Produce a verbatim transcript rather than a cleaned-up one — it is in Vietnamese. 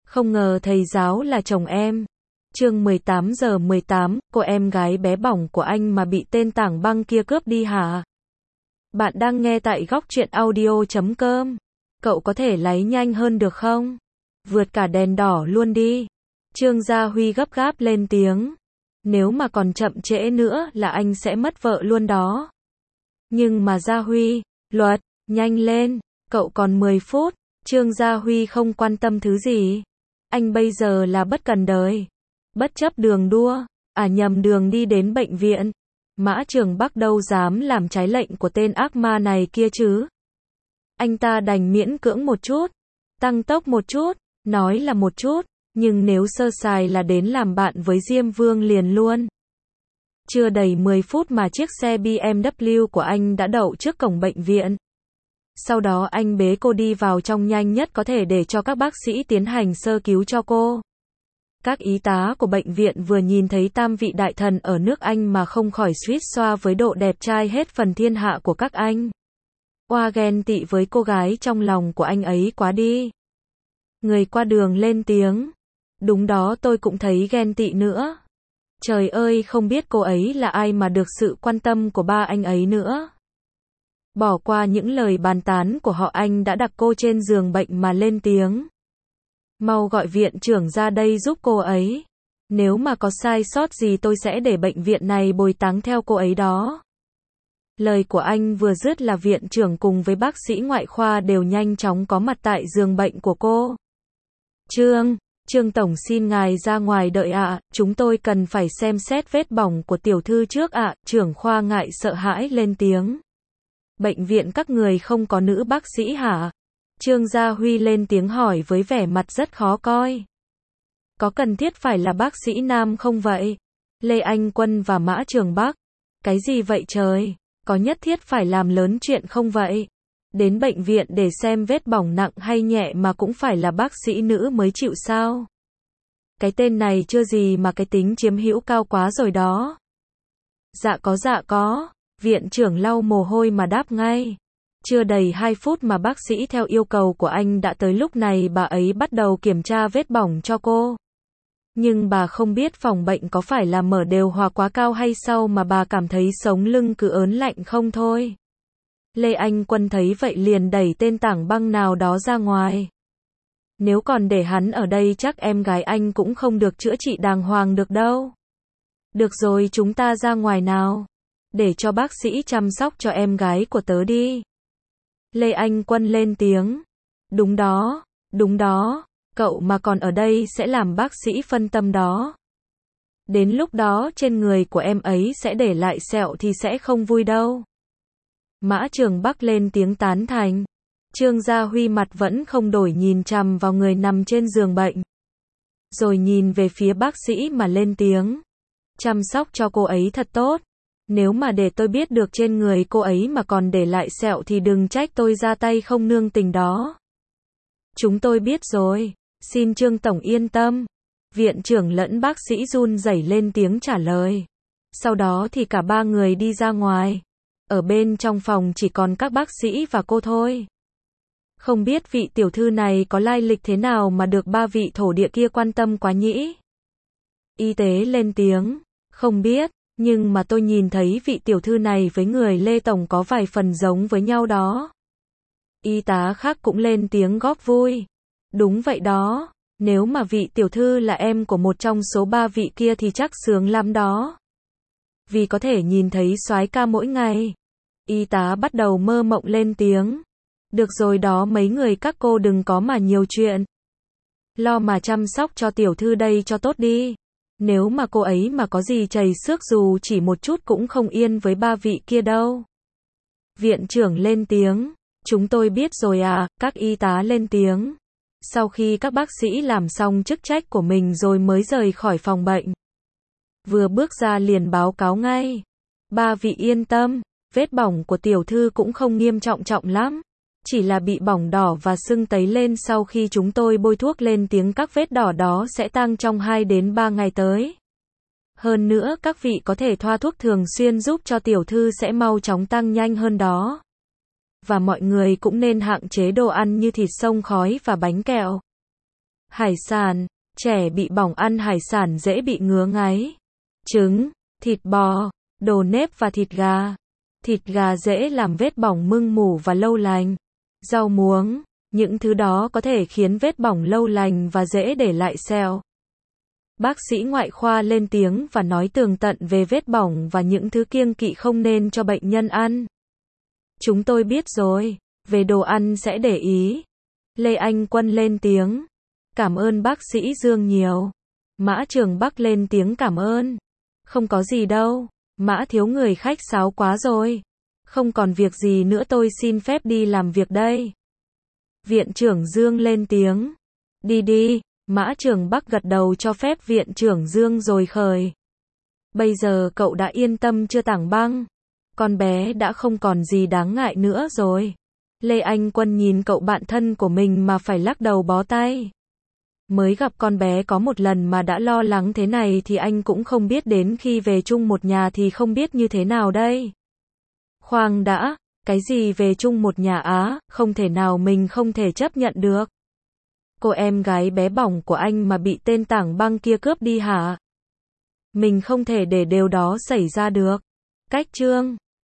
Không ngờ thầy giáo là chồng em. Chương mười tám giờ mười tám, cô em gái bé bỏng của anh mà bị tên tảng băng kia cướp đi hả? Bạn đang nghe tại góc truyện audio chấm com. Cậu có thể lái nhanh hơn được không? Vượt cả đèn đỏ luôn đi. Trương Gia Huy gấp gáp lên tiếng. Nếu mà còn chậm trễ nữa là anh sẽ mất vợ luôn đó. Nhưng mà Gia Huy, luật, nhanh lên, cậu còn mười phút. Trương Gia Huy không quan tâm thứ gì. Anh bây giờ là bất cần đời. Bất chấp đường đua, à nhầm đường đi đến bệnh viện. Mã Trường Bắc đâu dám làm trái lệnh của tên ác ma này kia chứ. Anh ta đành miễn cưỡng một chút, tăng tốc một chút, nói là một chút, nhưng nếu sơ sài là đến làm bạn với Diêm Vương liền luôn. Chưa đầy mười phút mà chiếc xe bê em vê của anh đã đậu trước cổng bệnh viện. Sau đó anh bế cô đi vào trong nhanh nhất có thể để cho các bác sĩ tiến hành sơ cứu cho cô. Các y tá của bệnh viện vừa nhìn thấy tam vị đại thần ở nước Anh mà không khỏi suýt xoa với độ đẹp trai hết phần thiên hạ của các anh. Oa ghen tị với cô gái trong lòng của anh ấy quá đi. Người qua đường lên tiếng. Đúng đó, tôi cũng thấy ghen tị nữa. Trời ơi, không biết cô ấy là ai mà được sự quan tâm của ba anh ấy nữa. Bỏ qua những lời bàn tán của họ, anh đã đặt cô trên giường bệnh mà lên tiếng. Mau gọi viện trưởng ra đây giúp cô ấy. Nếu mà có sai sót gì tôi sẽ để bệnh viện này bồi táng theo cô ấy đó. Lời của anh vừa dứt là viện trưởng cùng với bác sĩ ngoại khoa đều nhanh chóng có mặt tại giường bệnh của cô. Trương, Trương Tổng xin ngài ra ngoài đợi ạ, à, chúng tôi cần phải xem xét vết bỏng của tiểu thư trước ạ, à, trưởng khoa ngại sợ hãi lên tiếng. Bệnh viện các người không có nữ bác sĩ hả? Trương Gia Huy lên tiếng hỏi với vẻ mặt rất khó coi. Có cần thiết phải là bác sĩ nam không vậy? Lê Anh Quân và Mã Trường Bắc. Cái gì vậy trời? Có nhất thiết phải làm lớn chuyện không vậy? Đến bệnh viện để xem vết bỏng nặng hay nhẹ mà cũng phải là bác sĩ nữ mới chịu sao? Cái tên này chưa gì mà cái tính chiếm hữu cao quá rồi đó. Dạ có dạ có. Viện trưởng lau mồ hôi mà đáp ngay. Chưa đầy hai phút mà bác sĩ theo yêu cầu của anh đã tới, lúc này bà ấy bắt đầu kiểm tra vết bỏng cho cô. Nhưng bà không biết phòng bệnh có phải là mở đều hòa quá cao hay sao mà bà cảm thấy sống lưng cứ ớn lạnh không thôi. Lê Anh Quân thấy vậy liền đẩy tên tảng băng nào đó ra ngoài. Nếu còn để hắn ở đây chắc em gái anh cũng không được chữa trị đàng hoàng được đâu. Được rồi, chúng ta ra ngoài nào. Để cho bác sĩ chăm sóc cho em gái của tớ đi. Lê Anh Quân lên tiếng. Đúng đó, đúng đó, cậu mà còn ở đây sẽ làm bác sĩ phân tâm đó. Đến lúc đó trên người của em ấy sẽ để lại sẹo thì sẽ không vui đâu. Mã Trường Bắc lên tiếng tán thành. Trương Gia Huy mặt vẫn không đổi nhìn chằm vào người nằm trên giường bệnh. Rồi nhìn về phía bác sĩ mà lên tiếng. Chăm sóc cho cô ấy thật tốt. Nếu mà để tôi biết được trên người cô ấy mà còn để lại sẹo thì đừng trách tôi ra tay không nương tình đó. Chúng tôi biết rồi, xin Trương Tổng yên tâm. Viện trưởng lẫn bác sĩ run rẩy lên tiếng trả lời. Sau đó thì cả ba người đi ra ngoài. Ở bên trong phòng chỉ còn các bác sĩ và cô thôi. Không biết vị tiểu thư này có lai lịch thế nào mà được ba vị thổ địa kia quan tâm quá nhỉ? Y tế lên tiếng. Không biết. Nhưng mà tôi nhìn thấy vị tiểu thư này với người Lê Tổng có vài phần giống với nhau đó. Y tá khác cũng lên tiếng góp vui. Đúng vậy đó, nếu mà vị tiểu thư là em của một trong số ba vị kia thì chắc sướng lắm đó. Vì có thể nhìn thấy soái ca mỗi ngày. Y tá bắt đầu mơ mộng lên tiếng. Được rồi đó, mấy người các cô đừng có mà nhiều chuyện. Lo mà chăm sóc cho tiểu thư đây cho tốt đi. Nếu mà cô ấy mà có gì chảy xước dù chỉ một chút cũng không yên với ba vị kia đâu. Viện trưởng lên tiếng. Chúng tôi biết rồi à, các y tá lên tiếng. Sau khi các bác sĩ làm xong chức trách của mình rồi mới rời khỏi phòng bệnh. Vừa bước ra liền báo cáo ngay. Ba vị yên tâm, vết bỏng của tiểu thư cũng không nghiêm trọng trọng lắm. Chỉ là bị bỏng đỏ và sưng tấy lên, sau khi chúng tôi bôi thuốc lên tiếng các vết đỏ đó sẽ tăng trong hai đến ba ngày tới. Hơn nữa các vị có thể thoa thuốc thường xuyên giúp cho tiểu thư sẽ mau chóng tăng nhanh hơn đó. Và mọi người cũng nên hạn chế đồ ăn như thịt xông khói và bánh kẹo. Hải sản, trẻ bị bỏng ăn hải sản dễ bị ngứa ngáy. Trứng, thịt bò, đồ nếp và thịt gà. Thịt gà dễ làm vết bỏng mưng mủ và lâu lành. Rau muống, những thứ đó có thể khiến vết bỏng lâu lành và dễ để lại sẹo. Bác sĩ ngoại khoa lên tiếng và nói tường tận về vết bỏng và những thứ kiêng kỵ không nên cho bệnh nhân ăn. Chúng tôi biết rồi, về đồ ăn sẽ để ý. Lê Anh Quân lên tiếng. Cảm ơn bác sĩ Dương nhiều. Mã Trường Bắc lên tiếng cảm ơn. Không có gì đâu, Mã thiếu người khách sáo quá rồi. Không còn việc gì nữa tôi xin phép đi làm việc đây. Viện trưởng Dương lên tiếng. Đi đi, Mã Trường Bắc gật đầu cho phép viện trưởng Dương rồi khởi. Bây giờ cậu đã yên tâm chưa Tảng Băng? Con bé đã không còn gì đáng ngại nữa rồi. Lê Anh Quân nhìn cậu bạn thân của mình mà phải lắc đầu bó tay. Mới gặp con bé có một lần mà đã lo lắng thế này thì anh cũng không biết đến khi về chung một nhà thì không biết như thế nào đây. Khoan đã, cái gì về chung một nhà á, không thể nào, mình không thể chấp nhận được. Cô em gái bé bỏng của anh mà bị tên Tảng Băng kia cướp đi hả? Mình không thể để điều đó xảy ra được. Cách chương